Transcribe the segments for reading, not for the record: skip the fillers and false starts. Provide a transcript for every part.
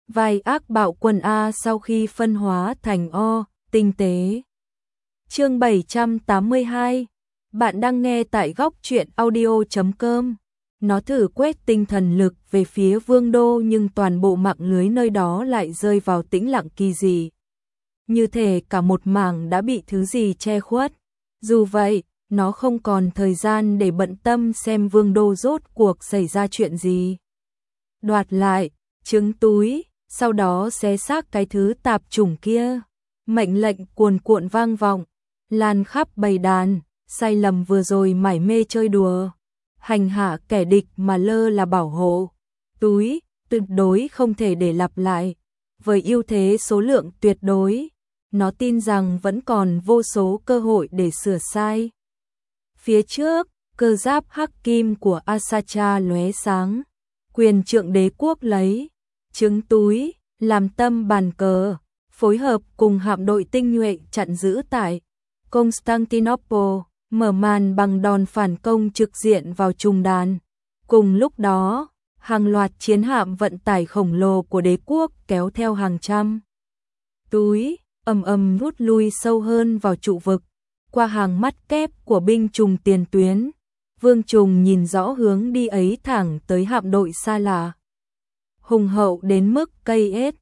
vai ác bạo quân A sau khi phân hóa thành O, tinh tế. Chương 782. Bạn đang nghe tại góc truyện audio.com. Nó thử quét tinh thần lực về phía Vương Đô nhưng toàn bộ mạng lưới nơi đó lại rơi vào tĩnh lặng kỳ dị. Như thể cả một mảng đã bị thứ gì che khuất. Dù vậy, nó không còn thời gian để bận tâm xem Vương Đô rốt cuộc xảy ra chuyện gì. Đoạt lại, trứng túi, sau đó xé xác cái thứ tạp chủng kia. Mệnh lệnh cuồn cuộn vang vọng, lan khắp bầy đàn, sai lầm vừa rồi mải mê chơi đùa. Hành hạ kẻ địch mà lơ là bảo hộ. Túi, tuyệt đối không thể để lặp lại. Với ưu thế số lượng tuyệt đối, nó tin rằng vẫn còn vô số cơ hội để sửa sai. Phía trước, cơ giáp hắc kim của Asacha lóe sáng. Quyền trượng đế quốc lấy trứng túi làm tâm bàn cờ, phối hợp cùng hạm đội tinh nhuệ chặn giữ tại Constantinople, mở màn bằng đòn phản công trực diện vào trung đàn. Cùng lúc đó, hàng loạt chiến hạm vận tải khổng lồ của đế quốc kéo theo hàng trăm túi, ầm ầm rút lui sâu hơn vào trụ vực, qua hàng mắt kép của binh chủng tiền tuyến. Vương Trùng nhìn rõ hướng đi ấy thẳng tới hạm đội xa lạ. Hùng hậu đến mức cây ết.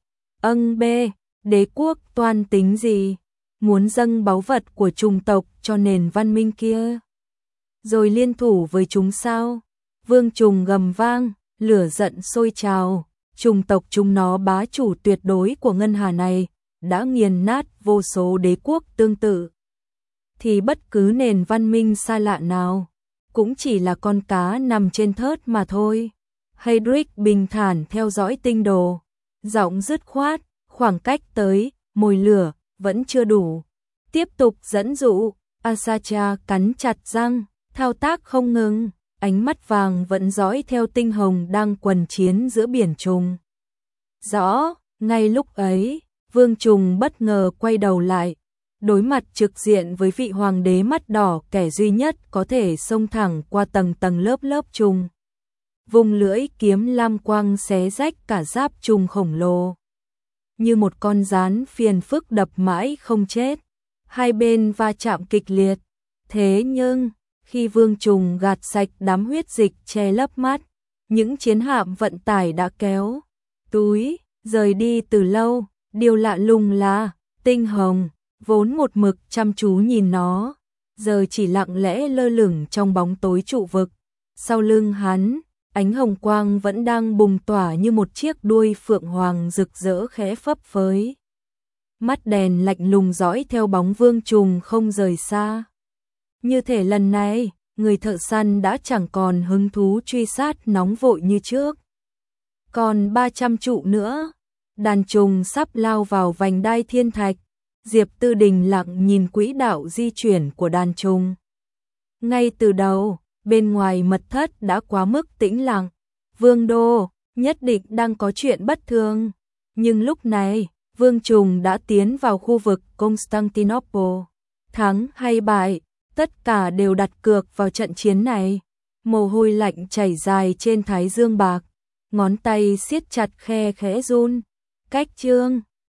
Đế quốc toan tính gì? Muốn dâng báu vật của chủng tộc cho nền văn minh kia, rồi liên thủ với chúng sao? Vương Trùng gầm vang, lửa giận sôi trào. Chủng tộc chúng nó bá chủ tuyệt đối của ngân hà này, đã nghiền nát vô số đế quốc tương tự. Thì bất cứ nền văn minh xa lạ nào cũng chỉ là con cá nằm trên thớt mà thôi. Heydrich bình thản theo dõi tinh đồ, giọng dứt khoát, khoảng cách tới mồi lửa vẫn chưa đủ. Tiếp tục dẫn dụ. Asacha cắn chặt răng, thao tác không ngừng, ánh mắt vàng vẫn dõi theo tinh hồng đang quần chiến giữa biển trùng. Rõ, ngay lúc ấy, Vương Trùng bất ngờ quay đầu lại, đối mặt trực diện với vị hoàng đế mắt đỏ, kẻ duy nhất có thể xông thẳng qua tầng tầng lớp lớp trùng. Vùng lưỡi kiếm lam quang xé rách cả giáp trùng khổng lồ. Như một con gián phiền phức đập mãi không chết. Hai bên va chạm kịch liệt. Thế nhưng, khi Vương Trùng gạt sạch đám huyết dịch che lấp mắt, những chiến hạm vận tải đã kéo túi rời đi từ lâu. Điều lạ lùng là tinh hồng, vốn một mực chăm chú nhìn nó, giờ chỉ lặng lẽ lơ lửng trong bóng tối trụ vực. Sau lưng hắn, ánh hồng quang vẫn đang bùng tỏa như một chiếc đuôi phượng hoàng rực rỡ khẽ phấp phới. Mắt đèn lạnh lùng dõi theo bóng Vương Trùng không rời xa. Như thể lần này, người thợ săn đã chẳng còn hứng thú truy sát nóng vội như trước. Còn 300 trụ nữa, đàn trùng sắp lao vào vành đai thiên thạch. Diệp Tư Đình lặng nhìn quỹ đạo di chuyển của đàn trùng. Ngay từ đầu, bên ngoài mật thất đã quá mức tĩnh lặng. Vương Đô nhất định đang có chuyện bất thường. Nhưng lúc này, Vương Trùng đã tiến vào khu vực Constantinople. Thắng hay bại, tất cả đều đặt cược vào trận chiến này. Mồ hôi lạnh chảy dài trên thái dương bạc, ngón tay siết chặt khe khẽ run. Cách chương